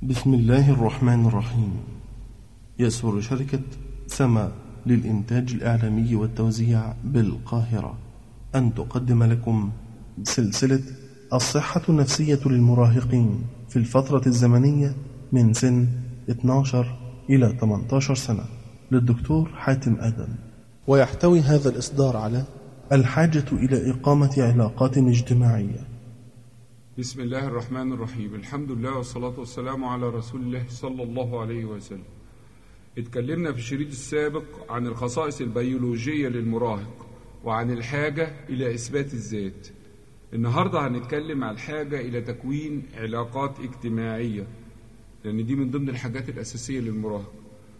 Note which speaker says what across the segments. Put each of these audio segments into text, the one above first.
Speaker 1: بسم الله الرحمن الرحيم. يسر شركة سما للإنتاج الإعلامي والتوزيع بالقاهرة أن تقدم لكم سلسلة الصحة النفسية للمراهقين في الفترة الزمنية من سن 12 إلى 18 سنة للدكتور حاتم آدم. ويحتوي هذا الإصدار على الحاجة إلى إقامة علاقات اجتماعية.
Speaker 2: بسم الله الرحمن الرحيم. الحمد لله والصلاة والسلام على رسول الله صلى الله عليه وسلم. اتكلمنا في الشريط السابق عن الخصائص البيولوجية للمراهق وعن الحاجة إلى إثبات الذات. النهاردة هنتكلم عن الحاجة إلى تكوين علاقات اجتماعية، لأن دي من ضمن الحاجات الأساسية للمراهق،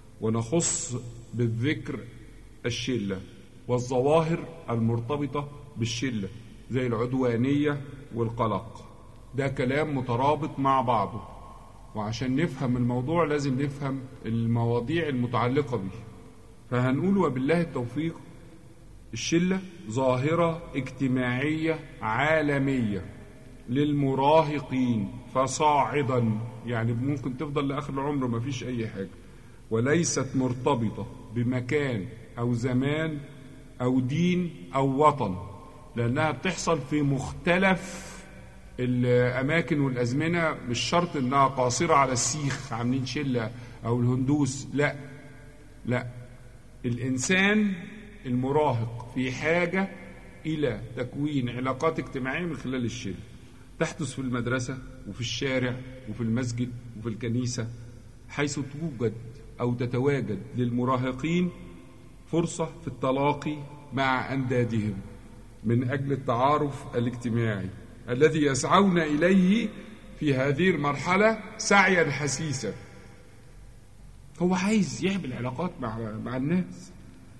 Speaker 2: ونخص بالذكر الشلة والظواهر المرتبطة بالشلة زي العدوانية والقلق. ده كلام مترابط مع بعضه، وعشان نفهم الموضوع لازم نفهم المواضيع المتعلقة به. فهنقول وبالله التوفيق: الشلة ظاهرة اجتماعية عالمية للمراهقين فصاعدا، يعني ممكن تفضل لآخر العمر ما فيش أي حاجة، وليست مرتبطة بمكان أو زمان أو دين أو وطن، لأنها بتحصل في مختلف الأماكن والأزمنة. مش شرط أنها قاصرة على السيخ عاملين شلة أو الهندوس، لا، الإنسان المراهق في حاجة إلى تكوين علاقات اجتماعية من خلال الشلة. تحدث في المدرسة وفي الشارع وفي المسجد وفي الكنيسة، حيث توجد أو تتواجد للمراهقين فرصة في التلاقي مع أندادهم من أجل التعارف الاجتماعي الذي يسعون إليه في هذه المرحلة سعيا حسيسا. هو عايز يعمل علاقات مع الناس.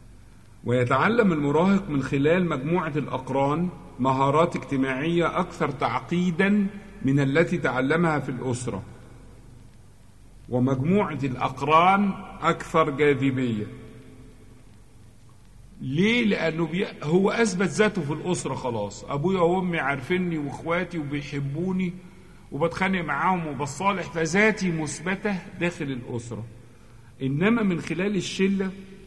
Speaker 2: ويتعلم المراهق من خلال مجموعة الأقران مهارات اجتماعية أكثر تعقيدا من التي تعلمها في الأسرة، ومجموعة الأقران أكثر جاذبية. ليه؟ لأنه هو أثبت ذاته في الأسرة خلاص. أبويا وأمي عارفيني وإخواتي وبيحبوني وبتخانق معاهم وبصالح، فذاتي مثبتة داخل الأسرة. إنما من خلال الشلة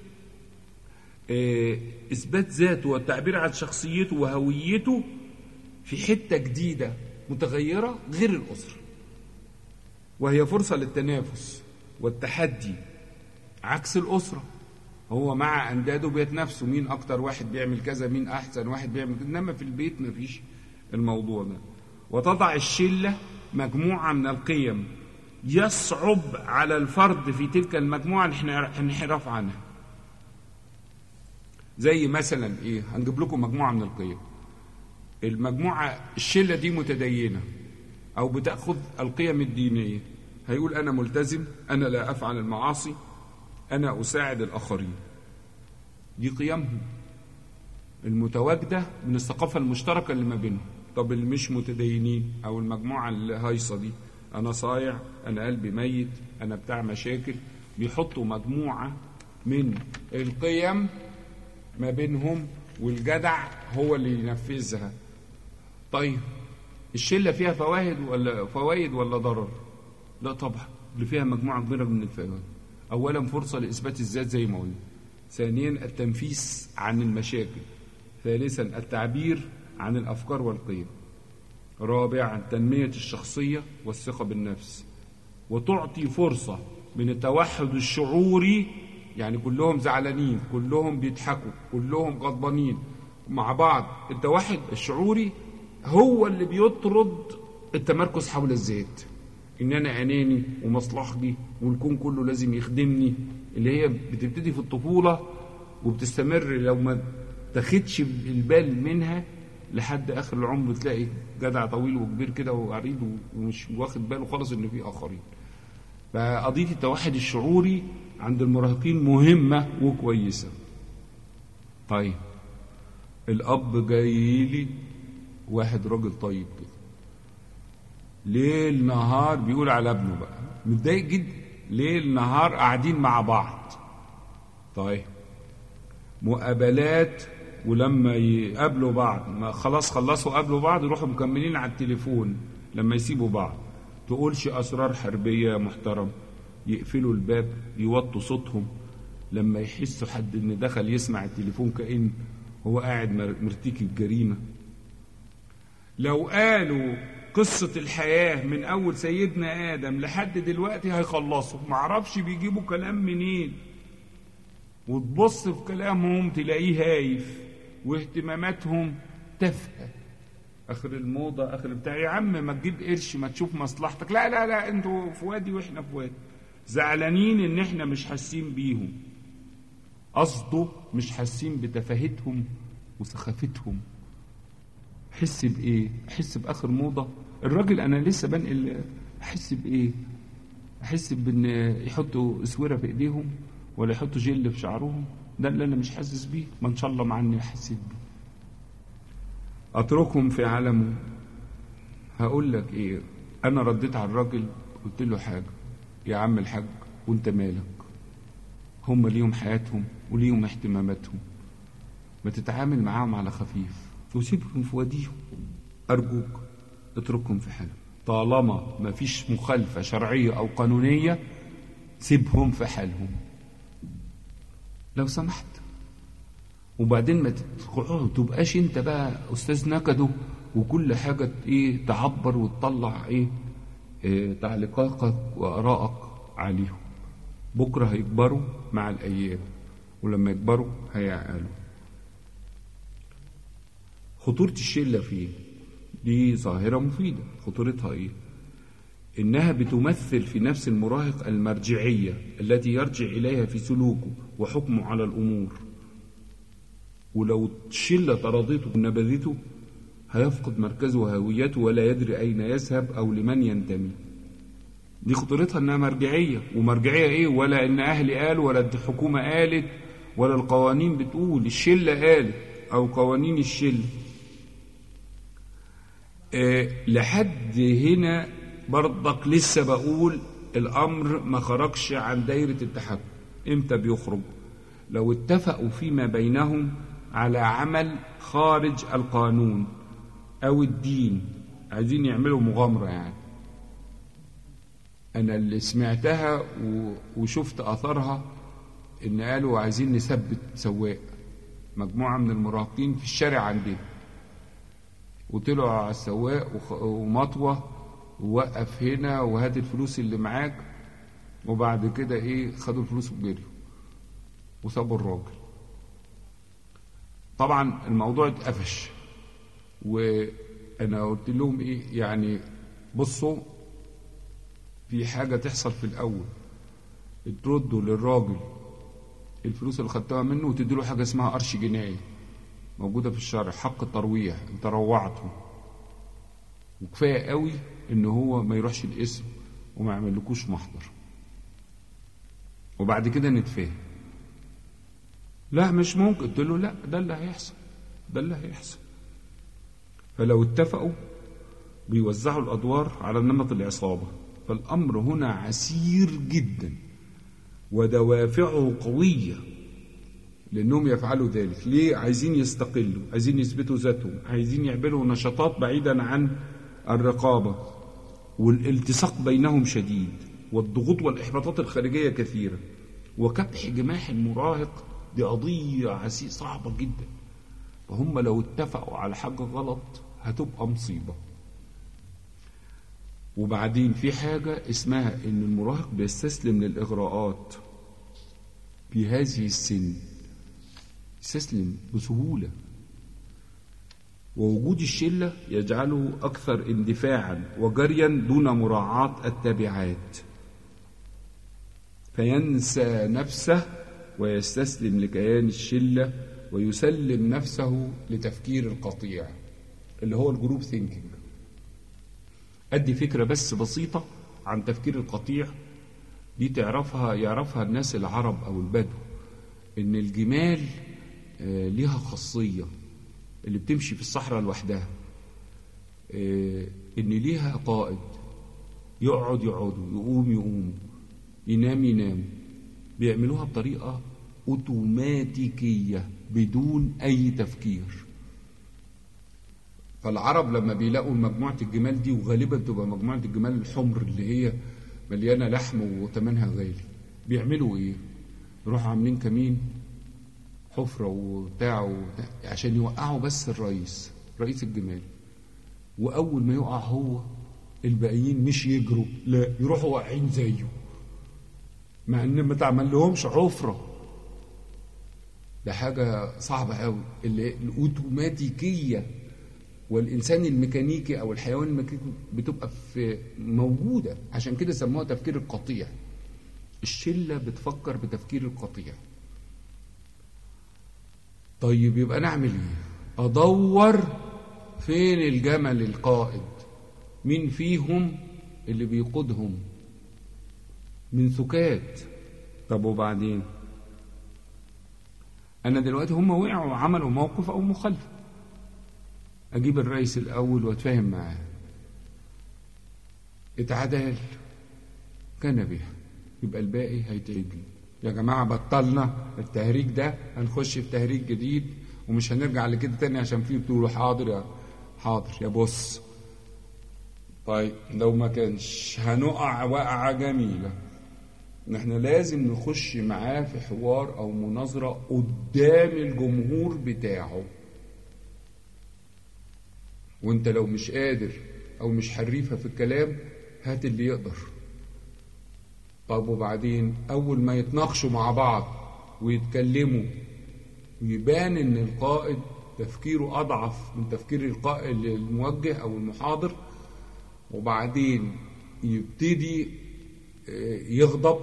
Speaker 2: إثبات ذاته والتعبير عن شخصيته وهويته في حتة جديدة متغيرة غير الأسرة، وهي فرصة للتنافس والتحدي عكس الأسرة. هو مع أنداده بيتنافسوا مين أكتر واحد بيعمل كذا، مين أحسن واحد بيعمل كذا. إنما في البيت مفيش الموضوع ده. وتضع الشلة مجموعة من القيم يصعب على الفرد في تلك المجموعة الانحراف عنها. زي مثلا إيه؟ هنجيب لكم مجموعة من القيم. المجموعة الشلة دي متدينة أو بتأخذ القيم الدينية. هيقول أنا ملتزم، أنا لا أفعل المعاصي، أنا أساعد الآخرين. دي قيمهم المتواجدة من الثقافة المشتركة اللي ما بينهم. طب اللي مش متدينين أو المجموعة الهايصة دي، أنا صايع، أنا قلبي ميت، أنا بتاع مشاكل. بيحطوا مجموعة من القيم ما بينهم، والجدع هو اللي ينفذها. طيب الشلة فيها فوائد ولا ضرر؟ لا طبعا، اللي فيها مجموعة كبيرة من الفوائد. أولا فرصة لإثبات الذات زي ما قلنا. ثانيا التنفيس عن المشاكل. ثالثا التعبير عن الأفكار والقيم. رابعا تنمية الشخصية والثقة بالنفس. وتعطي فرصة من التوحد الشعوري، يعني كلهم زعلانين، كلهم بيضحكوا، كلهم غضبانين مع بعض. التوحد الشعوري هو اللي بيطرد التمركز حول الذات، إن أنا أناني ومصلحتي والكون كله لازم يخدمني، اللي هي بتبتدي في الطفولة وبتستمر لو ما تاخدش البال منها لحد آخر العمر. تلاقي جدع طويل وكبير كده وعريض ومش واخد باله خالص إن في آخرين. فقضية التوحد الشعوري عند المراهقين مهمة وكويسة. طيب الأب جاي لي واحد راجل طيب كده، ليل نهار بيقول على ابنه، بقى متضايق جدا، ليل نهار قاعدين مع بعض. طيب مقابلات، ولما يقابلوا بعض ما خلاص خلصوا قابلوا بعض يروحوا مكملين على التليفون لما يسيبوا بعض. تقولش أسرار حربية يا محترم. يقفلوا الباب، يوطوا صوتهم لما يحسوا حد إن دخل يسمع التليفون كأن هو قاعد مرتكب جريمة. لو قالوا قصة الحياة من أول سيدنا آدم لحد دلوقتي هيخلصوا. معرفش بيجيبوا كلام منين، وتبص في كلامهم تلاقيه هايف واهتماماتهم تافهة. آخر الموضة، آخر بتاع. يا عم ما تجيب قرش، ما تشوف مصلحتك. لا لا لا، انتوا في وادي واحنا في وادي. زعلانين ان احنا مش حاسين بيهم. قصده مش حاسين بتفاهتهم وسخافتهم. احس بايه؟ احس باخر موضه. الراجل انا لسه بنقل، احس بايه؟ احس بان يحطوا اسوره في ايديهم ولا يحطوا جل في شعرهم. ده اللي انا مش حاسس بيه. ما ان شاء الله معني حسيت بيه. اتركهم في عالمه. هقول لك ايه؟ انا رديت على الراجل قلت له حاجه: يا عم الحاج وانت مالك؟ هم ليهم حياتهم وليهم اهتماماتهم، ما تتعامل معاهم على خفيف وسيبهم في واديهم. أرجوك اتركهم في حالهم. طالما ما فيش مخالفة شرعية أو قانونية سيبهم في حالهم لو سمحت. وبعدين ما تبقاش انت بقى أستاذ نكده وكل حاجة ايه تعبر وتطلع ايه تعليقاتك وآرائك عليهم. بكرة هيكبروا مع الأيام، ولما يكبروا هيعقلوا. خطورة الشلة فيه دي ظاهرة مفيدة. خطورتها ايه؟ انها بتمثل في نفس المراهق المرجعية التي يرجع اليها في سلوكه وحكمه على الامور. ولو الشلة طردته ونبذته هيفقد مركزه وهويته ولا يدري اين يذهب او لمن ينتمي. دي خطورتها انها مرجعية. ومرجعية ايه؟ ولا ان اهلي قالوا ولا الحكومة قالت ولا القوانين بتقول، الشلة قالت او قوانين الشلة. لحد هنا برضك لسه بقول الامر ما خرجش عن دايرة التحكم. امتى بيخرج؟ لو اتفقوا فيما بينهم على عمل خارج القانون او الدين، عايزين يعملوا مغامرة يعني. انا اللي سمعتها وشفت اثرها ان قالوا عايزين نثبت سواق، مجموعة من المراهقين في الشارع عندنا، وطلعوا على السواق ومطوة ووقف هنا وهات الفلوس اللي معاك. وبعد كده ايه؟ خدوا الفلوس وجريوا وسابوا الراجل. طبعا الموضوع اتقفش، وانا قلت لهم ايه يعني؟ بصوا، في حاجة تحصل في الاول، تردوا للراجل الفلوس اللي خدتها منه وتديله حاجة اسمها قرش جنائي موجودة في الشرع، حق الترويح. انت روعته، وكفاية قوي ان هو ما يروحش الاسم وما يعملكوش محضر، وبعد كده نتفاهم. لا مش ممكن. قلت له لا، ده اللي هيحصل، ده اللي هيحصل. فلو اتفقوا بيوزعوا الادوار على نمط العصابة. فالامر هنا عسير جدا ودوافعه قوية لأنهم يفعلوا ذلك. ليه؟ عايزين يستقلوا، عايزين يثبتوا ذاتهم، عايزين يعملوا نشاطات بعيدا عن الرقابة. والالتصاق بينهم شديد، والضغوط والإحباطات الخارجية كثيرة. وكبح جماح المراهق دي قضية صعبة جدا. فهم لو اتفقوا على حاجة غلط هتبقى مصيبة. وبعدين في حاجة اسمها إن المراهق بيستسلم للإغراءات في هذه السن، يستسلم بسهولة. ووجود الشلة يجعله أكثر اندفاعا وجريا دون مراعاة التبعات، فينسى نفسه ويستسلم لكيان الشلة ويسلم نفسه لتفكير القطيع اللي هو الجروب ثينكينج. أدي فكرة بس بسيطة عن تفكير القطيع دي يعرفها الناس العرب أو البدو. إن الجمال ليها خاصية اللي بتمشي في الصحراء لوحدها، إن ليها قائد، يقعدوا يقوموا، يناموا. بيعملوها بطريقة أوتوماتيكية بدون أي تفكير. فالعرب لما بيلاقوا مجموعة الجمال دي، وغالبا تبقى مجموعة الجمال الحمر اللي هي مليانة لحم وثمنها غالي، بيعملوا ايه؟ يروحوا عاملين كمين حفرة وبتاع عشان يوقعوا بس رئيس الجمال. وأول ما يقع هو، الباقيين مش يجروا، لا يروحوا واقعين زيه، مع ان ما تعمل لهمش حفرة. ده حاجة صعبة قوي. الأوتوماتيكية والإنسان الميكانيكي أو الحيوان الميكانيكي بتبقى موجودة. عشان كده سموها تفكير القطيع. الشلة بتفكر بتفكير القطيع. طيب يبقى نعمل ايه؟ أدور فين الجمل القائد، مين فيهم اللي بيقودهم من سكات. طب وبعدين أنا دلوقتي هم وقعوا وعملوا موقف أو مخالفة، أجيب الرئيس الأول وأتفاهم معاه، اتعدل كان بها، يبقى الباقي هيتعجل. يا جماعة بطلنا التهريج ده، هنخش في تهريج جديد ومش هنرجع لكده تاني عشان فيه بتقولوا حاضر يا بص. طيب لو ما كانش هنقع وقعة جميلة، نحن لازم نخش معاه في حوار أو مناظرة قدام الجمهور بتاعه. وانت لو مش قادر أو مش حريفة في الكلام، هات اللي يقدر. طب وبعدين أول ما يتناقشوا مع بعض ويتكلموا، ويبان إن القائد تفكيره أضعف من تفكير القائد الموجه أو المحاضر، وبعدين يبتدي يغضب،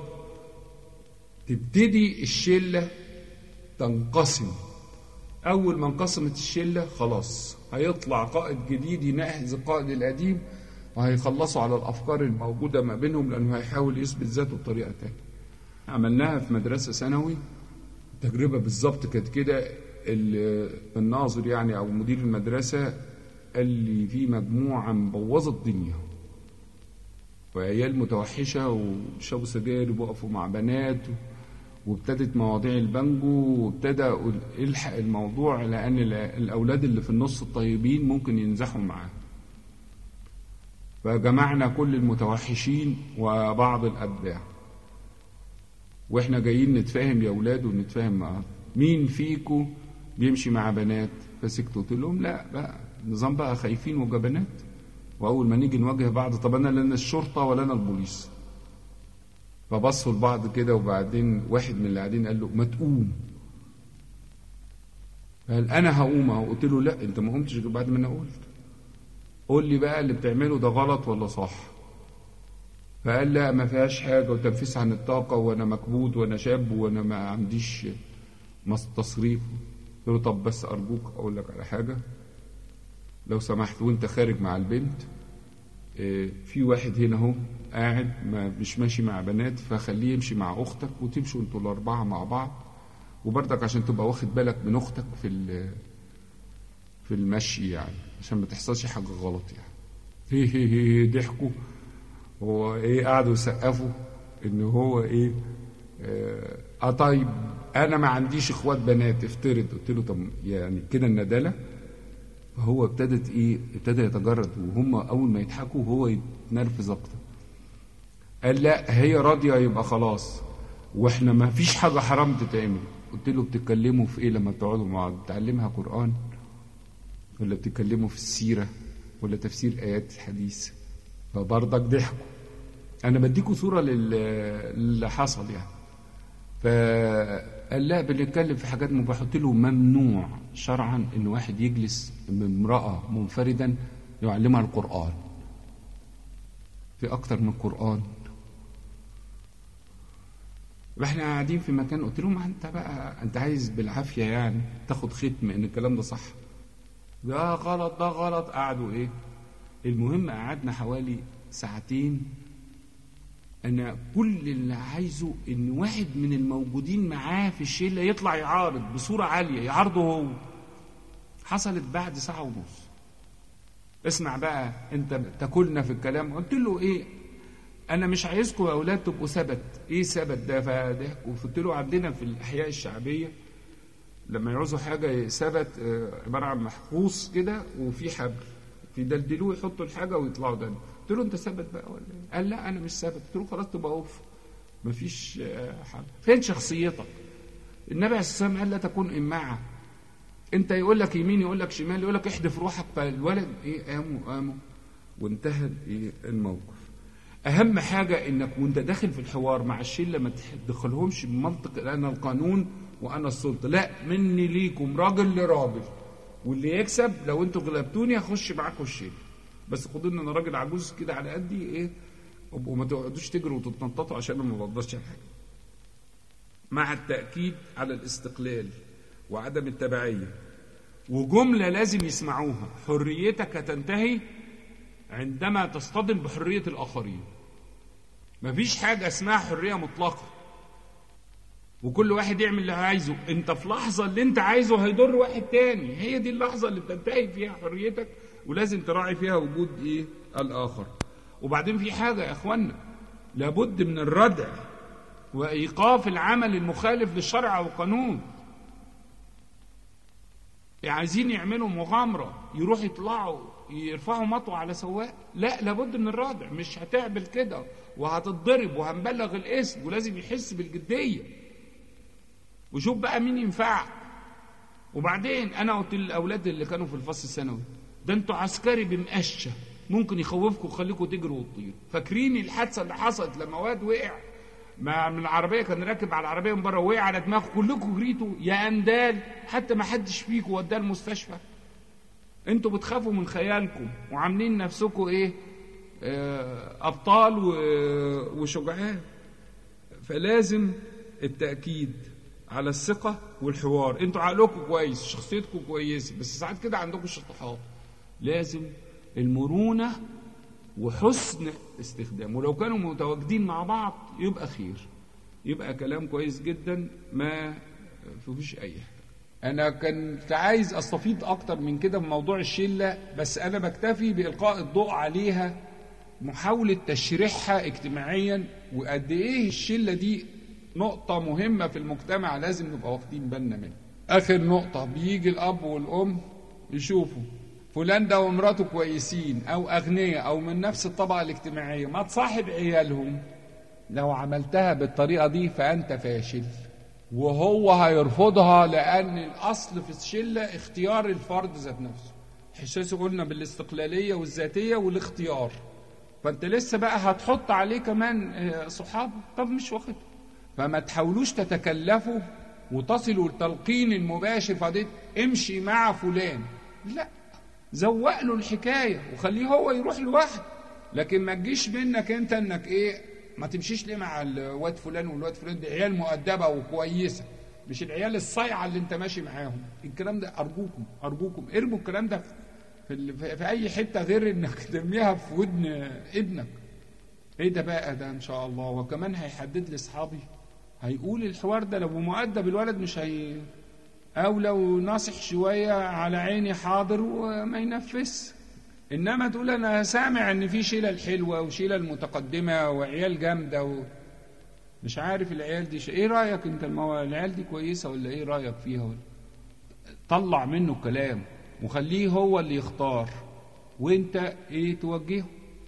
Speaker 2: تبتدي الشلة تنقسم. أول ما انقسمت الشلة خلاص هيطلع قائد جديد يناهز القائد القديم، وهيخلصوا على الأفكار الموجودة ما بينهم، لأنه هيحاول يثبت ذاته بطريقة تانية. عملناها في مدرسة ثانوي، تجربة بالظبط كانت كده. الناظر يعني أو مدير المدرسة قال لي في مجموعة مبوظة الدنيا، وعيال متوحشة وشربوا سجاير ووقفوا مع بنات، وابتدت مواضيع البانجو، وابتدى الحق الموضوع، لأن الأولاد اللي في النص الطيبين ممكن ينزحوا معاه. فجمعنا كل المتوحشين وبعض الأتباع، واحنا جايين نتفاهم يا أولاد ونتفاهم معاه. مين فيكو بيمشي مع بنات؟ فسكتوا. قلت لهم لا بقى، نظام بقى خايفين وجبنات، وأول ما نيجي نواجه بعض، طب أنا لا أنا الشرطة ولا أنا البوليس. فبصوا لبعض كده، وبعدين واحد من اللي قاعدين قال له ما تقوم. قال أنا هقوم أهو. قلت له لا، أنت ما قمتش بعد ما أنا قلت، قول لي بقى اللي بتعمله ده غلط ولا صح. فقال لا ما فيهاش حاجة، وتنفيس عن الطاقة، وأنا مكبوت وأنا شاب وأنا ما عنديش تصريف. قلت له طب بس أرجوك أقول لك على حاجة لو سمحت، وأنت خارج مع البنت، في واحد هنا اهو قاعد مش ماشي مع بنات، فخليه يمشي مع أختك، وتمشوا أنتوا الأربعة مع بعض، وبرضك عشان تبقى واخد بالك من أختك في المشي يعني، عشان ما تحصلش حاجة غلط يعني. هي ضحكوا، هو ايه، قعدوا يسقفوا ان هو ايه، طيب انا ما عنديش اخوات بنات افترض. قلت له طب يعني كده الندالة. فهو ابتدى يتجرد، وهم اول ما يضحكوا هو يتنرفز اكتر. قال لا هي راضية يبقى خلاص، واحنا ما فيش حاجة حرام تتعمل. قلت له بتتكلموا في ايه لما بتقعدوا مع بعض؟ بتعلمها قرآن ولا بتتكلموا في السيرة ولا تفسير آيات الحديث؟ فبرضك ضحكوا. أنا بديكوا صورة اللي حصل يعني. فقال لا بنتكلم في حاجات مباحة. قلت له ممنوع شرعا إن واحد يجلس بامرأة منفردا يعلمها القرآن، في أكتر من قرآن. واحنا قاعدين في مكان، قلت له ما انت بقى انت عايز بالعافية يعني تاخد ختم ان الكلام ده صح، ده غلط ده غلط. قعدوا ايه، المهم قعدنا حوالي ساعتين. انا كل اللي عايزه ان واحد من الموجودين معاه في الشله يطلع يعارض بصوره عاليه، يعارضه هو. حصلت بعد ساعه ونص. اسمع بقى انت تاكلنا في الكلام. قلت له ايه، انا مش عايزكم يا اولاد تبقوا ثبت. ايه ثبت ده؟ فضحكوا. قلت له عندنا في الاحياء الشعبيه لما يعوزوا حاجه ثبت عباره عن محفوظ كده وفي حبل، يدلدلوه يحطوا الحاجه ويطلعوا ده. قلت له انت ثابت بقى ولا ايه؟ قال لا انا مش ثابت. قلت له خلاص تبقى اوف، مفيش حاجه. فين شخصيتك؟ النبي عليه الصلاه والسلام قال لا تكون امعه. انت يقول لك يمين يقول لك شمال يقول لك احدف روحك، فالولد قاموا وانتهى الموقف. اهم حاجه انك وانت داخل في الحوار مع الشله ما تدخلهمش بمنطق انا القانون وانا السلطه، لا، مني ليكم راجل لراجل، واللي يكسب لو انتوا غلبتوني هخش معاكم الشله، بس خدوا ان انا راجل عجوز كده على قدي وما تقعدوش تجروا وتتنططوا عشان انا ما بقدرش على حاجه. مع التاكيد على الاستقلال وعدم التبعيه، وجمله لازم يسمعوها: حريتك هتنتهي عندما تصطدم بحريه الاخرين. مفيش حاجه اسمها حريه مطلقه وكل واحد يعمل اللي عايزه. انت في لحظه اللي انت عايزه هيضر واحد تاني، هي دي اللحظه اللي بتنتهي فيها حريتك، ولازم تراعي فيها وجود الاخر. وبعدين في حاجه يا اخوانا، لابد من الردع وايقاف العمل المخالف للشرع والقانون. عايزين يعملوا مغامره يروحوا يطلعوا يرفعوا مطوه على سواق، لا، لابد من الردع. مش هتعمل كده وهتتضرب وهنبلغ الاسم، ولازم يحس بالجديه وشوف بقى مين ينفعك. وبعدين انا قلت للاولاد اللي كانوا في الفصل الثانوي ده انتوا عسكري بمقشه ممكن يخوفكم ويخليكم تجروا وتطيروا. فاكرين الحادثه اللي حصلت لما واد وقع من العربيه، كان راكب على العربيه من بره وقع على دماغه، كلكم جريتوا يا اندال، حتى ما حدش فيكم وداه المستشفى. انتوا بتخافوا من خيالكم وعاملين نفسكم ابطال وشجعان. فلازم التاكيد على الثقه والحوار. انتوا عقلكم كويس، شخصيتكم كويسه، بس ساعات كده عندكم شطحات. لازم المرونه وحسن استخدام، ولو كانوا متواجدين مع بعض يبقى خير، يبقى كلام كويس جدا، ما فيهوش اي حاجه. انا كنت عايز استفيض اكتر من كده في موضوع الشله، بس انا بكتفي بالقاء الضوء عليها، محاوله تشريحها اجتماعيا، وقد ايه الشله دي نقطه مهمه في المجتمع لازم نبقى واخدين بالنا منها. اخر نقطه، بيجي الاب والام يشوفوا فلان ده ومراته كويسين او اغنياء او من نفس الطبقه الاجتماعيه، ما تصاحب عيالهم. لو عملتها بالطريقه دي فانت فاشل، وهو هيرفضها، لان الاصل في الشله اختيار الفرد ذات نفسه. حساسي قلنا بالاستقلاليه والذاتيه والاختيار، فانت لسه بقى هتحط عليه كمان صحاب، طب مش واخد. فما تحاولوش تتكلفوا وتصلوا للتلقين المباشر فدي امشي مع فلان، لا، زوق له الحكايه وخليه هو يروح لوحده. لكن ما تجيش منك انت انك ما تمشيش ليه مع الواد فلان والواد فلان، دي عيال مؤدبه وكويسه، مش العيال الصايعه اللي انت ماشي معاهم. الكلام ده ارجوكم ارموا الكلام ده في اي حته غير انك ترميها في ودن ابنك. ايه ده بقى ده ان شاء الله. وكمان هيحدد لي اصحابي، هيقول الحوار ده لو مؤدب الولد مش او لو ناصح شويه على عيني حاضر وما ينفذ. انما تقول انا سامع ان في شيله الحلوه وشيله المتقدمه وعيال جامده مش عارف العيال دي ايه رايك انت؟ العيال دي كويسه ولا ايه رايك فيها؟ طلع منه الكلام وخليه هو اللي يختار، وانت توجهه.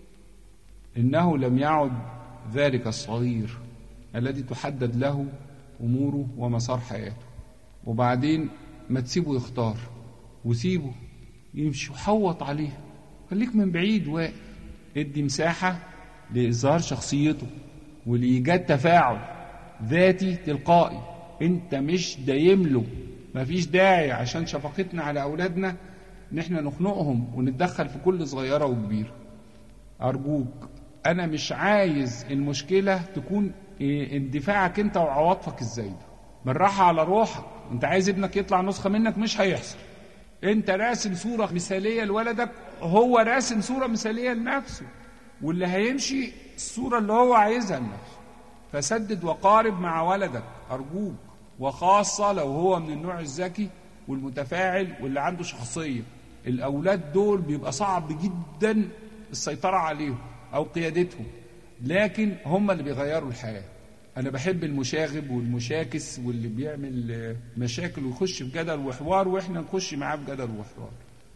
Speaker 2: انه لم يعد ذلك الصغير الذي تحدد له اموره ومسار حياته. وبعدين ما تسيبه يختار، وسيبه يمشي وحوط عليه، خليك من بعيد واقف، ادي مساحة لإظهار شخصيته ولإيجاد تفاعل ذاتي تلقائي. انت مش دايم له، مفيش داعي عشان شفقتنا على أولادنا ان احنا نخنقهم ونتدخل في كل صغيرة وكبيرة. أرجوك، أنا مش عايز المشكلة تكون اندفاعك انت وعواطفك الزايدة. بالراحة على روحك. انت عايز ابنك يطلع نسخة منك، مش هيحصل. انت راسم صورة مثالية لولدك، هو راسم صورة مثالية لنفسه، واللي هيمشي الصورة اللي هو عايزها لنفسه. فسدد وقارب مع ولدك أرجوك، وخاصة لو هو من النوع الذكي والمتفاعل واللي عنده شخصية. الأولاد دول بيبقى صعب جدا السيطرة عليهم أو قيادتهم، لكن هم اللي بيغيروا الحياة. أنا بحب المشاغب والمشاكس واللي بيعمل مشاكل ويخش في جدل وحوار، وإحنا نخش معاه في جدل وحوار.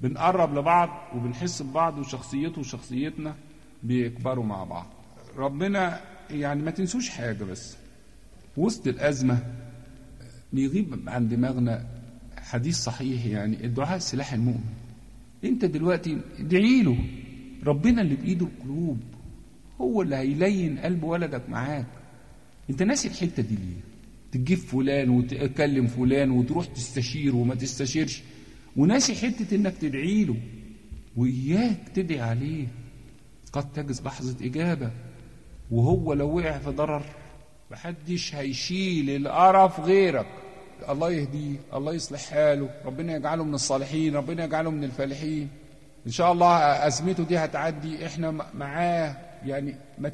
Speaker 2: بنقرب لبعض وبنحس ببعض، وشخصيته وشخصيتنا بيكبروا مع بعض. ربنا يعني ما تنسوش حاجة، بس وسط الأزمة بيغيب عن دماغنا حديث صحيح، يعني الدعاء سلاح المؤمن. انت دلوقتي ادعي له، ربنا اللي بإيده القلوب، هو اللي هيلين قلب ولدك معاك. انت ناسي الحتة دي ليه؟ تجيب فلان وتكلم فلان وتروح تستشير وما تستشيرش، وناسي حتة انك تدعي له وإياك تدعي عليه. قد تجز لحظة إجابة، وهو لو وقع في ضرر محدش هيشيل القرف غيرك. الله يهديه، الله يصلح حاله، ربنا يجعله من الصالحين، ربنا يجعله من الفالحين إن شاء الله. أزمته دي هتعدي، إحنا معاه. يعني ما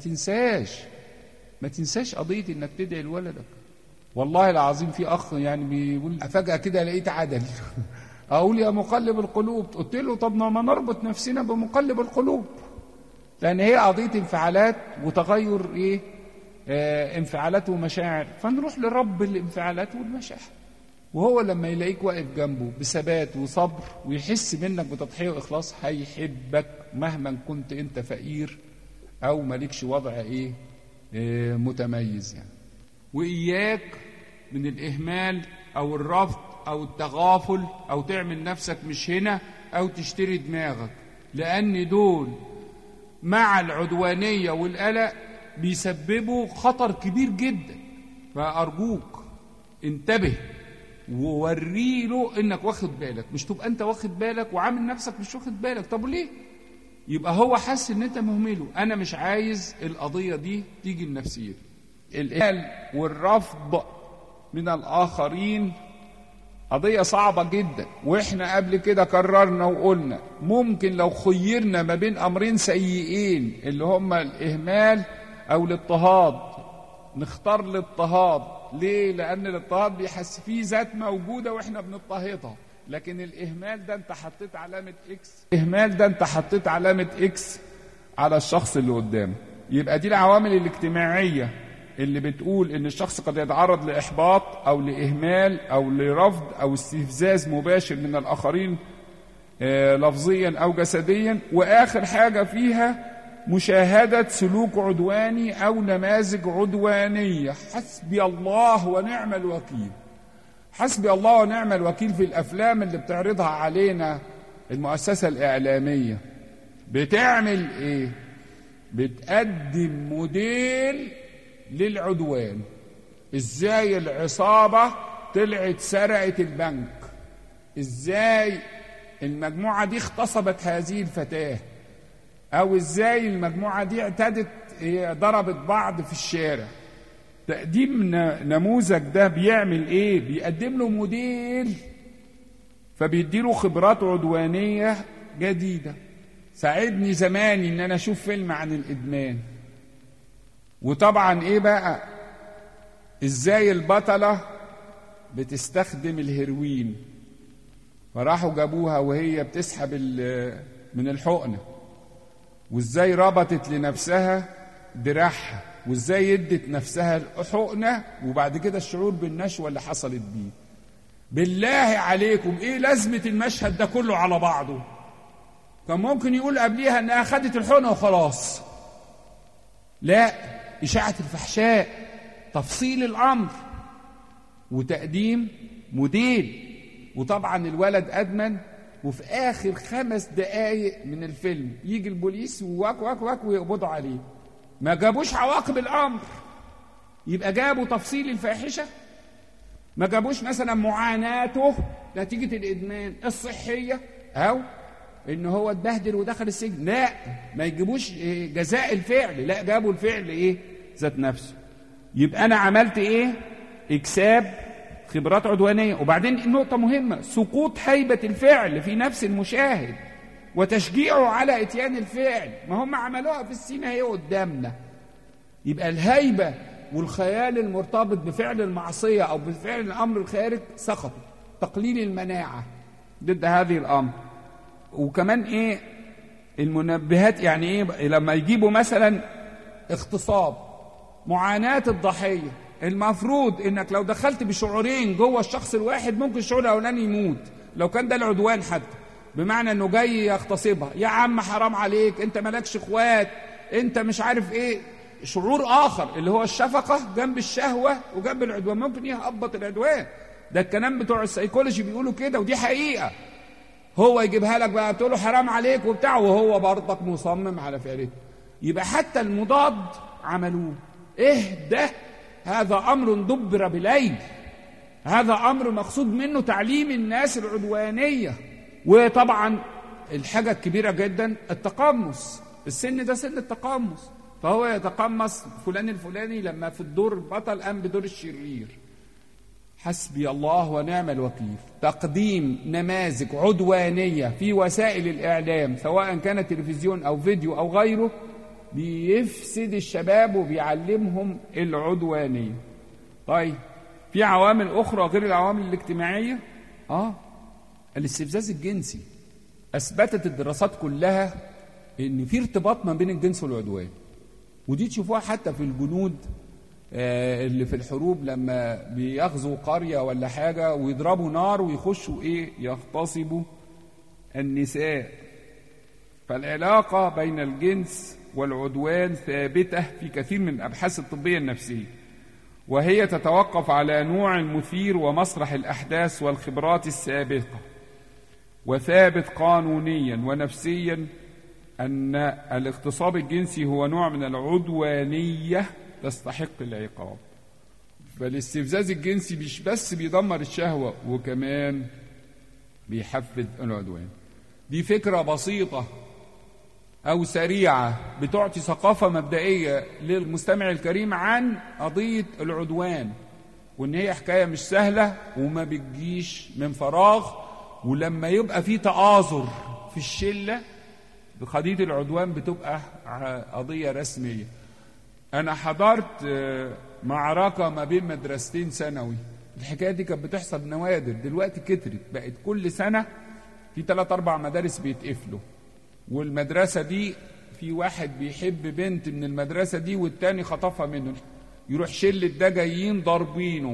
Speaker 2: تنساش قضية إنك تدعي لولدك. والله العظيم في أخ يعني بيقول فجأة كده لقيت عدل أقول يا مقلب القلوب، قلت له طب ما نربط نفسنا بمقلب القلوب، لأن هي قضية انفعالات وتغير انفعالات ومشاعر، فنروح لرب الانفعالات والمشاعر. وهو لما يلاقيك واقف جنبه بثبات وصبر ويحس منك بتضحية وإخلاص هيحبك مهما كنت انت فقير أو مالكش وضع متميز يعني. وإياك من الإهمال أو الرفض أو التغافل أو تعمل نفسك مش هنا أو تشتري دماغك، لأن دول مع العدوانية والقلق بيسببوا خطر كبير جدا. فأرجوك انتبه ووري له انك واخد بالك، مش تبقى انت واخد بالك وعامل نفسك مش واخد بالك. طب ليه؟ يبقى هو حس ان انت مهمله. انا مش عايز القضية دي تيجي لنفسيتي. الإهمال والرفض من الآخرين قضية صعبة جدا، واحنا قبل كده قررنا وقلنا ممكن لو خيرنا ما بين أمرين سيئين اللي هما الإهمال أو الاضطهاد نختار الاضطهاد. ليه؟ لأن الاضطهاد بيحس فيه ذات موجودة واحنا بنضطهدها، لكن الإهمال ده انت حطيت علامة إكس على الشخص اللي قدامه. يبقى دي العوامل الاجتماعية اللي بتقول ان الشخص قد يتعرض لإحباط او لإهمال او لرفض او استفزاز مباشر من الآخرين لفظيا او جسديا. واخر حاجة فيها مشاهدة سلوك عدواني او نماذج عدوانية. حسبي الله ونعم الوكيل، حسبي الله ونعم الوكيل في الافلام اللي بتعرضها علينا المؤسسة الإعلامية. بتعمل ايه؟ بتقدم موديل للعدوان. ازاي العصابة طلعت سرقت البنك، ازاي المجموعة دي اغتصبت هذه الفتاة، او ازاي المجموعة دي اعتدت ضربت بعض في الشارع. تقديم نموذج ده بيعمل ايه؟ بيقدم له موديل، فبيديله خبرات عدوانية جديدة. ساعدني زماني ان انا اشوف فيلم عن الادمان، وطبعا ايه بقى ازاي البطلة بتستخدم الهيروين، فراحوا جابوها وهي بتسحب من الحقنة، وازاي ربطت لنفسها دراعها، وازاي ادت نفسها الحقنة، وبعد كده الشعور بالنشوة اللي حصلت بيه. بالله عليكم ايه لازمة المشهد ده كله على بعضه؟ كان ممكن يقول قبليها انها خدت الحقنة وخلاص. لا، إشاعة الفحشاء، تفصيل الأمر، وتقديم موديل. وطبعا الولد أدمن، وفي آخر 5 دقايق من الفيلم يجي البوليس وواك ويقبضوا عليه. ما جابوش عواقب الأمر، يبقى جابوا تفصيل الفاحشة، ما جابوش مثلا معاناته نتيجة الإدمان الصحية أو إن هو اتبهدل ودخل السجن. لا، ما يجيبوش جزاء الفعل، لا جابوا الفعل ذات نفسه. يبقى أنا عملت إكساب خبرات عدوانية. وبعدين النقطة مهمة، سقوط هيبة الفعل في نفس المشاهد وتشجيعه على إتيان الفعل. ما هم عملوها في السينما هي قدامنا. يبقى الهيبة والخيال المرتبط بفعل المعصية أو بفعل الأمر الخارج سقط. تقليل المناعة ضد هذه الأمر. وكمان المنبهات، يعني لما يجيبوا مثلا اغتصاب، معاناة الضحية، المفروض انك لو دخلت بشعورين جوه الشخص الواحد ممكن الشعور الاولاني يموت لو كان ده العدوان حتى، بمعنى انه جاي يغتصبها، يا عم حرام عليك، انت مالكش اخوات، انت مش عارف ايه. شعور اخر اللي هو الشفقه جنب الشهوه وجنب العدوان ممكن يهبط العدوان. ده الكلام بتوع السيكولوجي بيقولوا كده، ودي حقيقه. هو يجيبها لك بقى تقول له حرام عليك وبتاع، وهو برضك مصمم على فعله. يبقى حتى المضاد عملوه. ايه ده؟ هذا امر دبر بليل، هذا امر مقصود منه تعليم الناس العدوانيه. وطبعا الحاجه الكبيره جدا التقمص، السن ده سن التقمص، فهو يتقمص فلان الفلاني لما في الدور البطل قام بدور الشرير. حسبي الله ونعم الوكيل. تقديم نماذج عدوانيه في وسائل الاعلام سواء كانت تلفزيون او فيديو او غيره بيفسد الشباب وبيعلمهم العدوانيه. طيب في عوامل اخرى غير العوامل الاجتماعيه. الاستفزاز الجنسي. اثبتت الدراسات كلها ان في ارتباط ما بين الجنس والعدوان، ودي تشوفوها حتى في الجنود اللي في الحروب لما بيغزوا قريه ولا حاجه ويضربوا نار ويخشوا يغتصبوا النساء. فالعلاقه بين الجنس والعدوان ثابته في كثير من الابحاث الطبيه النفسيه، وهي تتوقف على نوع المثير ومسرح الأحداث والخبرات السابقة. وثابت قانونيا ونفسيا أن الاغتصاب الجنسي هو نوع من العدوانية تستحق العقاب. فالاستفزاز الجنسي مش بس بيدمر الشهوة، وكمان بيحفز العدوان. دي فكرة بسيطة أو سريعة بتعطي ثقافة مبدئية للمستمع الكريم عن قضية العدوان، وإن هي حكاية مش سهلة وما بتجيش من فراغ. ولما يبقى في تآزر في الشلة بقضية العدوان بتبقى قضية رسمية. أنا حضرت معركة ما بين مدرستين ثانوي، الحكاية دي كانت بتحصل نوادر، دلوقتي كترت، بقت كل سنة في 3-4 مدارس بيتقفلوا. والمدرسة دي في واحد بيحب بنت من المدرسة دي والتاني خطفها منه، يروح شلة ده جايين ضاربينه،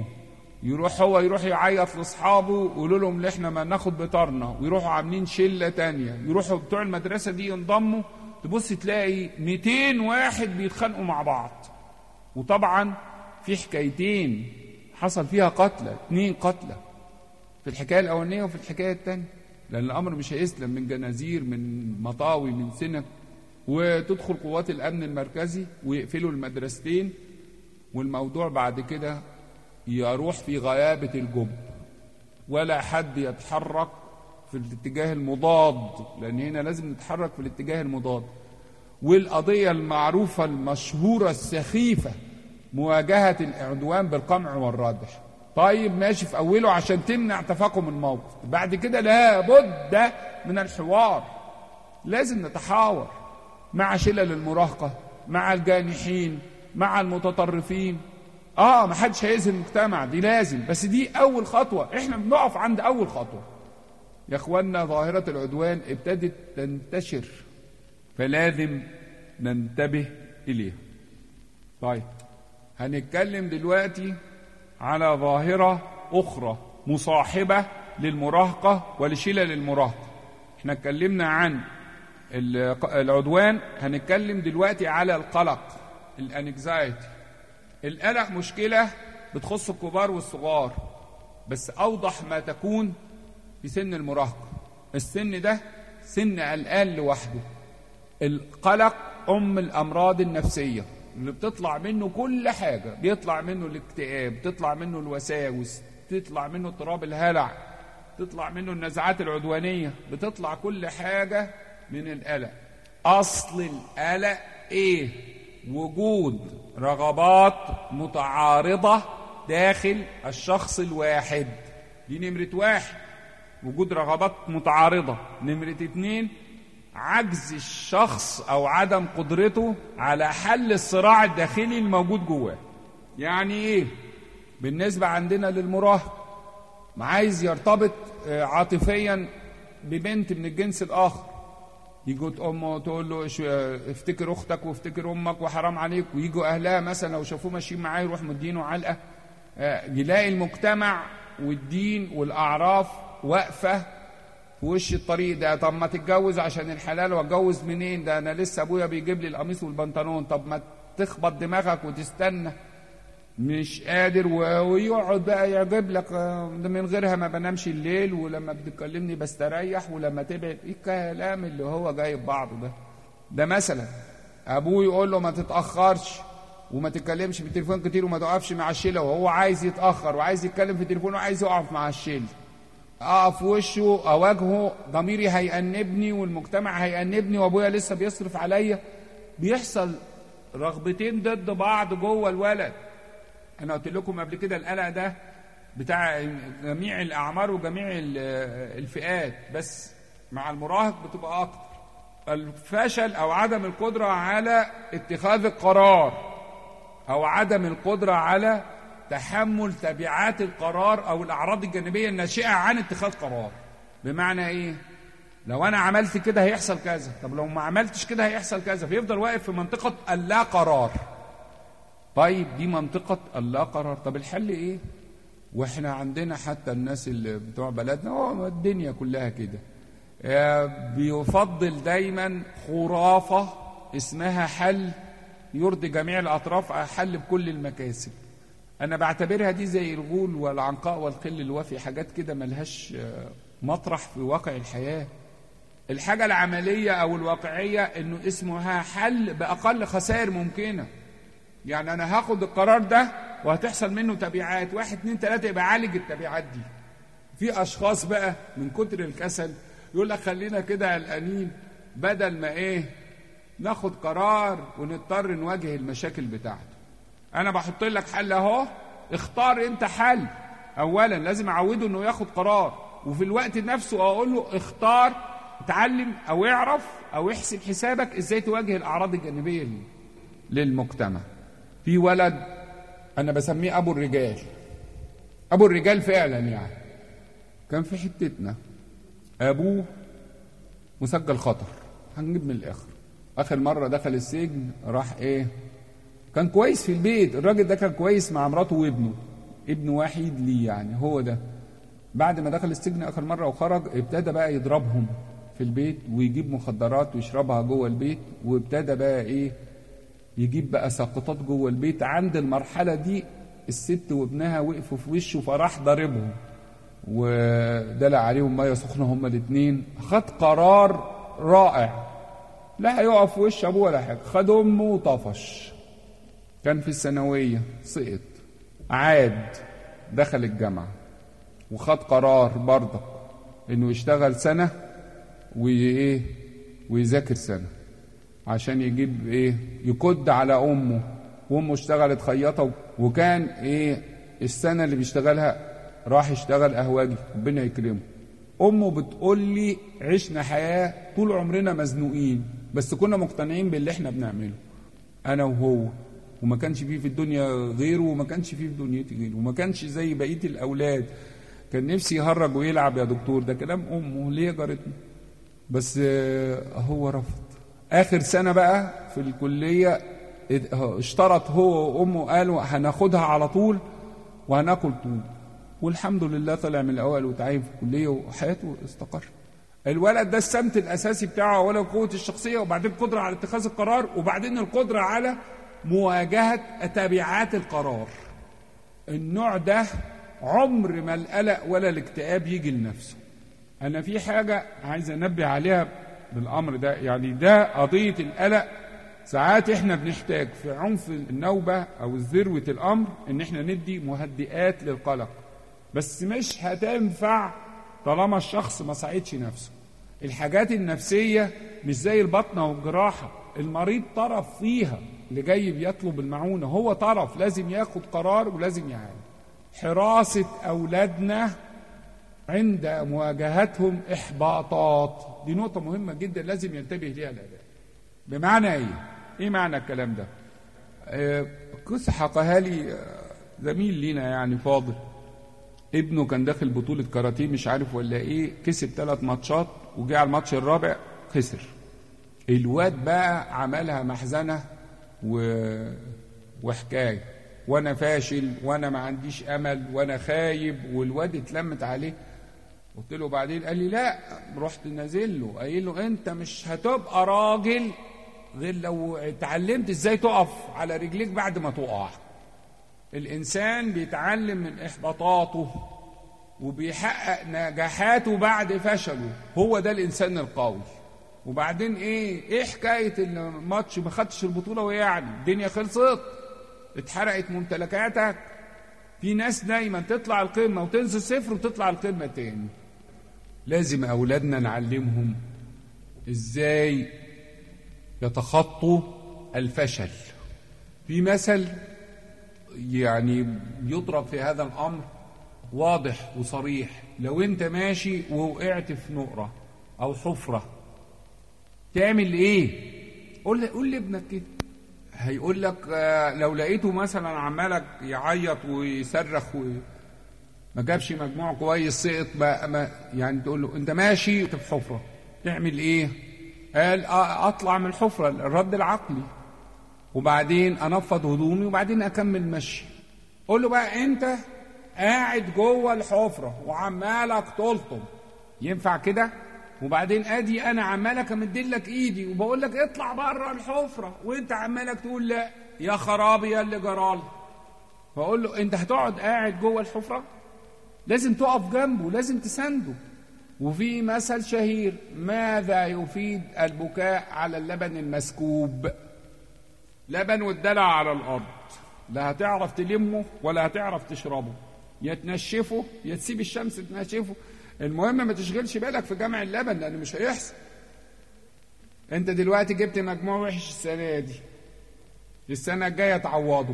Speaker 2: هو يروح يعيط لاصحابه ويقولوا لهم احنا ما ناخد بطارنا، ويروحوا عاملين شلة تانية، يروحوا بتوع المدرسة دي ينضموا، تبص تلاقي 200 واحد بيتخانقوا مع بعض. وطبعا في حكايتين حصل فيها قتلى، 2 قتلى في الحكاية الأولانية وفي الحكاية التانية، لأن الأمر مش هيسلم من جنازير من مطاوي من سنة. وتدخل قوات الأمن المركزي ويقفلوا المدرستين، والموضوع بعد كده يروح في غيابة الجب، ولا حد يتحرك في الاتجاه المضاد، لأن هنا لازم نتحرك في الاتجاه المضاد. والقضية المعروفة المشهورة السخيفة مواجهة العدوان بالقمع والردح. طيب ماشي في أوله عشان تمنع تفاقم الموقف، بعد كده لابد من الحوار، لازم نتحاور مع شلل المراهقة، مع الجانحين، مع المتطرفين. ما حدش هيأذي المجتمع، دي لازم، بس دي أول خطوة، احنا بنقف عند أول خطوة. يا اخوانا ظاهرة العدوان ابتدت تنتشر، فلازم ننتبه إليها. طيب هنتكلم دلوقتي على ظاهرة أخرى مصاحبة للمراهقة ولشلل المراهقة. احنا اتكلمنا عن العدوان، هنتكلم دلوقتي على القلق، الانكزايتي. القلق مشكلة بتخص الكبار والصغار، بس أوضح ما تكون في سن المراهقة. السن ده سن قلقان لوحده. القلق الأمراض النفسية اللي بتطلع منه كل حاجة، بيطلع منه الاكتئاب، تطلع منه الوساوس، تطلع منه اضطراب الهلع، تطلع منه النزعات العدوانية، بتطلع كل حاجة من القلق. أصل القلق إيه؟ وجود رغبات متعارضة داخل الشخص الواحد، دي نمرة 1، وجود رغبات متعارضة. نمرة 2، عجز الشخص أو عدم قدرته على حل الصراع الداخلي الموجود جواه. يعني إيه؟ بالنسبة عندنا للمراهق، ما عايز يرتبط عاطفيا ببنت من الجنس الآخر، يجوا أمه تقول له افتكر أختك وافتكر أمك وحرام عليك، ويجوا أهلها مثلا لو شافوه ماشيين معاه يروح مدينه علقة. يلاقي المجتمع والدين والأعراف واقفة في وش الطريق ده. طب ما تتجوز عشان الحلال، واتجوز منين ده انا لسه ابويا بيجيب لي القميص والبنطلون. طب ما تخبط دماغك وتستنى، مش قادر ويقعد بقى يجيب لك من غيرها ما بنامش الليل، ولما بتكلمني بستريح، ولما تبعد ايه الكلام اللي هو جايب بعضه ده مثلا. ابوه يقول له ما تتاخرش وما تتكلمش في التليفون كتير وما تقفش مع الشله، وهو عايز يتاخر وعايز يتكلم في التليفون وعايز يقف مع الشله. اقف في وشه اواجهه، ضميري هيأنبني والمجتمع هيأنبني وابويا لسه بيصرف عليا. بيحصل رغبتين ضد بعض جوه الولد. انا قلت لكم قبل كده القلق ده بتاع جميع الاعمار وجميع الفئات، بس مع المراهق بتبقى اكتر. الفشل او عدم القدره على اتخاذ القرار، او عدم القدره على تحمل تبعات القرار او الاعراض الجانبيه الناشئه عن اتخاذ قرار. بمعنى ايه؟ لو انا عملت كده هيحصل كذا، طب لو ما عملتش كده هيحصل كذا، فيفضل واقف في منطقه اللا قرار. طيب دي منطقه اللا قرار، طب الحل ايه؟ واحنا عندنا حتى الناس اللي بتوع بلدنا الدنيا كلها كده بيفضل دايما خرافه اسمها حل يرضي جميع الاطراف، حل بكل المكاسب. انا بعتبرها دي زي الغول والعنقاء والخل الوفي، حاجات كده ملهاش مطرح في واقع الحياه. الحاجه العمليه او الواقعيه انه اسمها حل باقل خسائر ممكنه. يعني انا هاخد القرار ده وهتحصل منه تبعات 1 2 3، يبقى عالج التبعات دي. في اشخاص بقى من كتر الكسل يقول لك خلينا كده قلقانين بدل ما ناخد قرار ونضطر نواجه المشاكل بتاعته. انا بحط لك حل اهو، اختار انت حل. اولا لازم اعوده انه ياخد قرار، وفي الوقت نفسه اقول له اختار، اتعلم او اعرف او احسب حسابك ازاي تواجه الاعراض الجانبيه للمجتمع. في ولد انا بسميه ابو الرجال، ابو الرجال فعلا يعني. كان في حتتنا ابوه مسجل خطر، هنجيب من الاخر. اخر مره دخل السجن راح كان كويس في البيت، الراجل ده كان كويس مع مراته وابنه، ابن وحيد ليه يعني هو ده. بعد ما دخل السجن اخر مره وخرج ابتدى بقى يضربهم في البيت ويجيب مخدرات ويشربها جوه البيت، وابتدى بقى يجيب بقى ساقطات جوه البيت. عند المرحله دي الست وابنها وقفوا في وشه، فراح ضربهم ودلع عليهم ميه سخنه هما الاثنين. خد قرار رائع، لا هيقف في وش ابوه ولا حاجه، خد امه وطفش. كان في الثانويه سقط، عاد دخل الجامعه وخد قرار برضه انه يشتغل سنه ويذاكر سنه عشان يجيب يكد على امه. وامه اشتغلت خياطه، وكان السنه اللي بيشتغلها راح يشتغل قهواجي، ربنا يكرمه. امه بتقول لي عشنا حياه طول عمرنا مزنوقين، بس كنا مقتنعين باللي احنا بنعمله انا وهو، وما كانش فيه في الدنيا غيره، وما كانش فيه في دنيتي غيره، وما كانش زي بقيه الاولاد. كان نفسي يهرج ويلعب يا دكتور، ده كلام امه ليه جارتنا، بس هو رفض. اخر سنه بقى في الكليه اشترط هو وامه، قالوا هناخدها على طول وهناكل طول، والحمد لله طلع من الاوائل وتعين في الكليه وحياته استقر. الولد ده السمت الاساسي بتاعه اولا قوه الشخصيه، وبعدين القدره على اتخاذ القرار، وبعدين القدره على مواجهه تبعات القرار. النوع ده عمر ما القلق ولا الاكتئاب يجي لنفسه. انا في حاجه عايز انبه عليها بالامر ده، يعني ده قضيه القلق. ساعات احنا بنحتاج في عنف النوبه او ذروه الامر ان احنا ندي مهدئات للقلق، بس مش هتنفع طالما الشخص ما ساعدش نفسه. الحاجات النفسيه مش زي البطنه والجراحه، المريض طرف فيها، اللي جاي بيطلب المعونه هو طرف، لازم ياخد قرار ولازم يعالج. حراسه اولادنا عند مواجهتهم احباطات، دي نقطه مهمه جدا لازم ينتبه ليها الاباء. بمعنى ايه معنى الكلام ده؟ قصه حكاها لي زميل لينا يعني فاضل، ابنه كان داخل بطوله كاراتيه مش عارف ولا كسب 3 ماتشات، وجه على الماتش الرابع خسر. الواد بقى عملها محزنه وحكايه، وانا فاشل وانا ما عنديش امل وانا خايب، والواد اتلمت عليه. قلت له بعدين، قال لي لا. رحت نازل له قايل له انت مش هتبقى راجل غير لو اتعلمت ازاي تقف على رجليك بعد ما تقع. الانسان بيتعلم من احباطاته وبيحقق نجاحاته بعد فشله، هو ده الانسان القوي. وبعدين ايه حكايه الماتش ما خدتش البطوله ويعني الدنيا خلصت اتحرقت ممتلكاتك؟ في ناس دايما تطلع القمه وتنزل صفر وتطلع القمه تاني. لازم اولادنا نعلمهم ازاي يتخطوا الفشل. في مثل يعني يضرب في هذا الامر واضح وصريح. لو انت ماشي ووقعت في نقره او حفره تعمل ايه؟ قول لابنك كده. هيقول لك لو لقيته مثلا عمالك يعيط ويصرخ وما جابش مجموع كويس سقط يعني تقول له انت ماشي في حفره تعمل ايه؟ قال اطلع من الحفره، الرد العقلي، وبعدين انفض هدومي وبعدين اكمل مشي. قول له بقى انت قاعد جوه الحفره وعمالك تلطم، ينفع كده؟ وبعدين ادي انا عمالك امدلك ايدي وبقول لك اطلع بره الحفره وانت عمالك تقول لا، يا خرابي يا اللي جرالي. فاقول له انت هتقعد قاعد جوه الحفره؟ لازم تقف جنبه، لازم تسنده. وفي مثل شهير: ماذا يفيد البكاء على اللبن المسكوب؟ لبن والدلع على الارض، لا هتعرف تلمه ولا هتعرف تشربه، يا تنشفه يا تسيب الشمس تنشفه. المهم ما تشغلش بالك في جمع اللبن لأنه مش هيحصل. انت دلوقتي جبت مجموع وحش السنة دي، السنة الجاية تعوضه،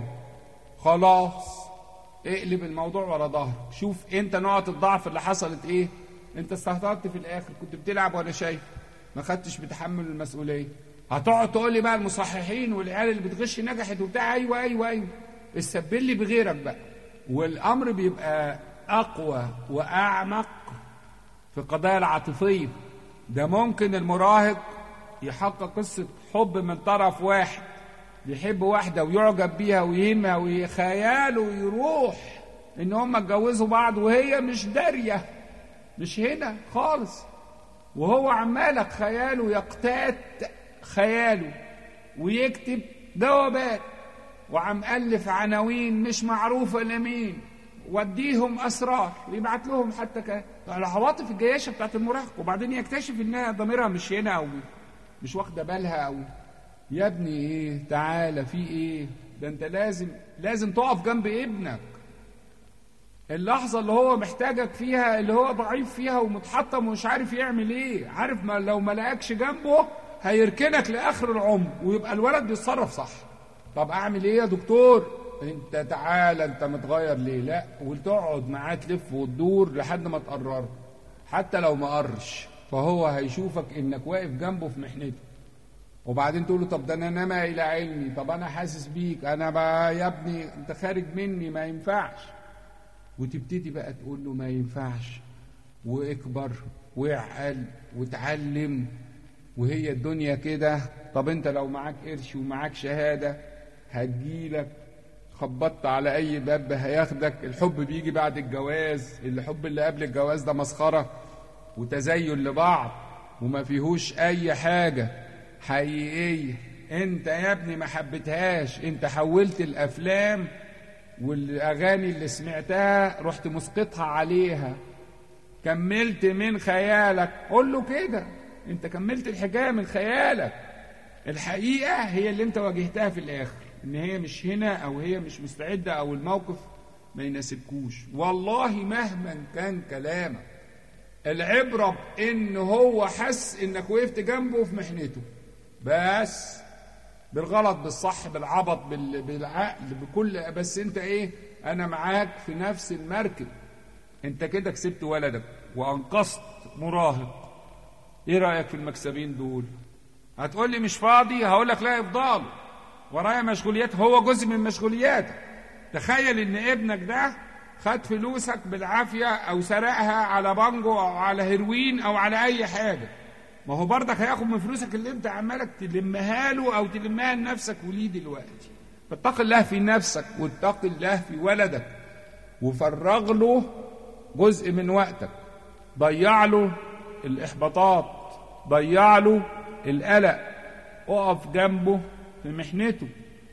Speaker 2: خلاص اقلب الموضوع ورا ظهرك. شوف انت نقط الضعف اللي حصلت ايه. انت استهترت في الاخر، كنت بتلعب وانا شايف، ما خدتش بتحمل المسؤولية. هتقعد تقول لي بقى المصححين والعيال اللي بتغش نجحت وبتاع. ايوه استبدل لي بغيرك بقى. والامر بيبقى اقوى واعمق في القضايا العاطفية. ده ممكن المراهق يحقق قصة حب من طرف واحد، يحب واحدة ويعجب بيها ويهمها وخياله يروح ان هم اتجوزوا بعض وهي مش دارية، مش هنا خالص، وهو عمالك خياله يقتات خياله ويكتب جوابات وعم ألف عناوين مش معروفة لمين، وديهم أسرار ويبعت لهم حتى العواطف الجياشة بتاعت المراهق. وبعدين يكتشف إنها ضميرها مش هنا أو مش واخدة بالها أو يا ابني إيه تعالى في إيه ده. أنت لازم تقف جنب ابنك اللحظة اللي هو محتاجك فيها، اللي هو ضعيف فيها ومتحطم ومش عارف يعمل إيه. عارف ما لو ما لقاكش جنبه هيركنك لآخر العمر ويبقى الولد بيتصرف صح. طب أعمل إيه يا دكتور؟ انت تعالى انت متغير ليه؟ لا، وتقعد معاه تلف وتدور لحد ما تقرره. حتى لو ما قرش فهو هيشوفك انك واقف جنبه في محنته. وبعدين تقول له طب ده انا نما الى علمي، طب انا حاسس بيك، انا بقى يا ابني انت خارج مني ما ينفعش. وتبتدي بقى تقول له ما ينفعش واكبر واعقل وتعلم وهي الدنيا كده. طب انت لو معاك قرش ومعاك شهادة هتجيلك، خبطت على اي باب هياخدك. الحب بيجي بعد الجواز، الحب اللي قبل الجواز ده مسخرة وتزين لبعض وما فيهوش اي حاجة حقيقية. انت يا ابني ما حبيتهاش، انت حولت الافلام والاغاني اللي سمعتها رحت مسقطها عليها، كملت من خيالك. قول له كده، انت كملت الحكاية من خيالك. الحقيقة هي اللي انت واجهتها في الاخر، ان هي مش هنا او هي مش مستعدة او الموقف ما يناسبكوش. والله مهما كان كلامك العبرة بان هو حس انك وقفت جنبه في محنته، بس بالغلط بالصح بالعبط بالعقل بكل، بس انت ايه، انا معاك في نفس المركب. انت كده كسبت ولدك وانقذت مراهق. ايه رأيك في المكسبين دول؟ هتقول لي مش فاضي، هقول لك لا افضل ورايا مشغوليات. هو جزء من مشغولياتك. تخيل ان ابنك ده خد فلوسك بالعافية او سرقها على بانجو او على هيروين او على اي حاجة، ما هو برضك هياخد من فلوسك اللي انت عمالك تلمها له او تلمها لنفسك وليه دلوقتي. فاتق الله في نفسك واتق الله في ولدك وفرغ له جزء من وقتك ضيع له الإحباطات، ضيع له القلق، اقف جنبه في محنته.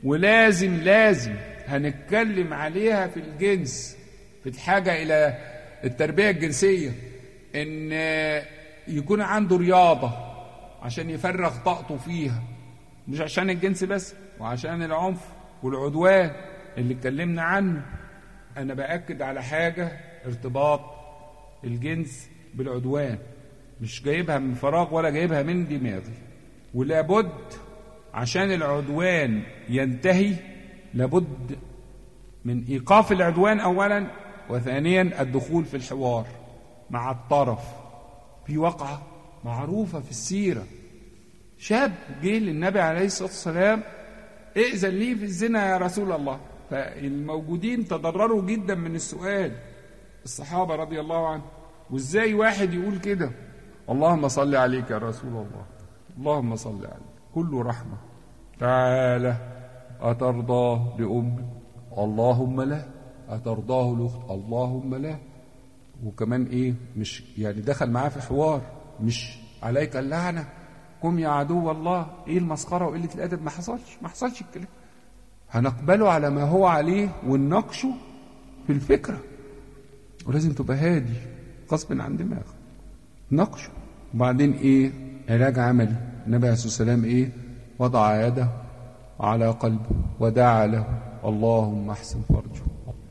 Speaker 2: ولازم هنتكلم عليها في الجنس، في الحاجة إلى التربية الجنسية، إن يكون عنده رياضة عشان يفرغ طاقته فيها، مش عشان الجنس بس، وعشان العنف والعدوان اللي اتكلمنا عنه. أنا بأكد على حاجة، ارتباط الجنس بالعدوان، مش جايبها من فراغ ولا جايبها من دماغي. ولابد عشان العدوان ينتهي لابد من إيقاف العدوان أولا، وثانيا الدخول في الحوار مع الطرف. في واقعة معروفة في السيرة، شاب جه للنبي عليه الصلاة والسلام: ائذن لي في الزنا يا رسول الله. فالموجودين تضرروا جدا من السؤال، الصحابة رضي الله عنهم، وازاي واحد يقول كده؟ اللهم صل عليك يا رسول الله، اللهم صل عليك، كله رحمة. تعالى، أترضاه لأمك؟ اللهم لا. أترضاه لأخت؟ اللهم لا. وكمان ايه، مش يعني دخل معاه في حوار، مش عليك اللعنة، قم يا عدو الله. ايه المسخرة وقلة الأدب؟ ما حصلش الكلام. هنقبله على ما هو عليه ونناقشه في الفكرة، ولازم تبقى هادي غصب عن دماغك، ناقشه. وبعدين ايه؟ علاج عملي. النبي عليه الصلاة والسلام ايه؟ وضع يده على قلبه ودعا له: اللهم احسن فرجه.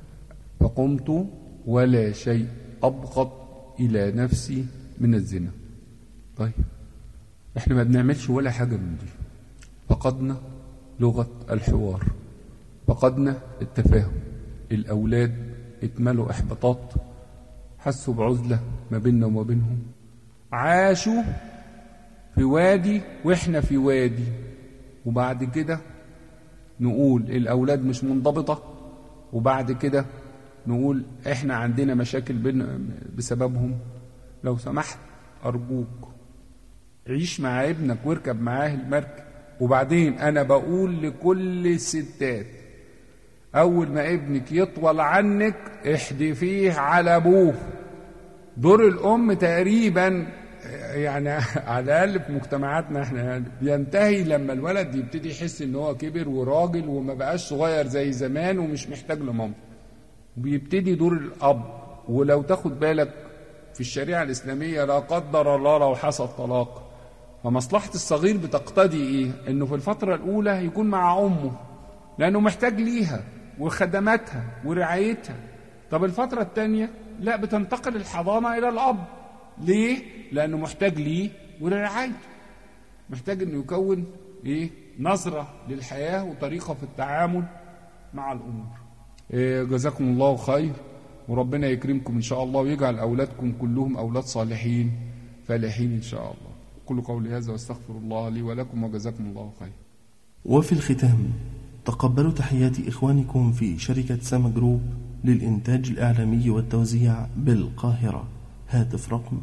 Speaker 2: فقمت ولا شيء أبغض إلى نفسي من الزنا. طيب احنا ما بنعملش ولا حاجة من دي. فقدنا لغة الحوار، فقدنا التفاهم. الأولاد اتملوا إحباطات، حسوا بعزلة ما بيننا وما بينهم، عاشوا في وادي وإحنا في وادي. وبعد كده نقول الأولاد مش منضبطة، وبعد كده نقول إحنا عندنا مشاكل بسببهم. لو سمحت أرجوك عيش مع ابنك واركب معاه المركب. وبعدين أنا بقول لكل الستات: أول ما ابنك يطول عنك احدفيه على أبوه. دور الأم تقريبا يعني على الأقل في مجتمعاتنا احنا بينتهي لما الولد يبتدي يحس ان هو كبر وراجل وما بقاش صغير زي زمان ومش محتاج لمامته، وبيبتدي دور الأب. ولو تاخد بالك في الشريعة الإسلامية لا قدر الله لو حصل طلاق، فمصلحة الصغير بتقتضي ايه؟ انه في الفترة الأولى يكون مع أمه لأنه محتاج ليها وخدماتها ورعايتها. طب الفترة الثانية لا، بتنتقل الحضانة إلى الأب. ليه؟ لأنه محتاج ليه ورعايته، محتاج أنه يكون إيه؟ نظرة للحياة وطريقة في التعامل مع الأمور. جزاكم الله خير، وربنا يكرمكم إن شاء الله، ويجعل أولادكم كلهم أولاد صالحين فالحين إن شاء الله. كل قولي هذا واستغفر الله لي ولكم، وجزاكم الله خير.
Speaker 1: وفي الختام تقبلوا تحيات إخوانكم في شركة سما جروب للإنتاج الإعلامي والتوزيع بالقاهرة. هاتف رقم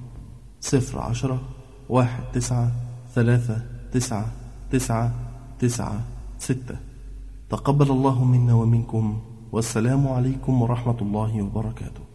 Speaker 1: 010-19-399-996. تقبل الله منا ومنكم، والسلام عليكم ورحمة الله وبركاته.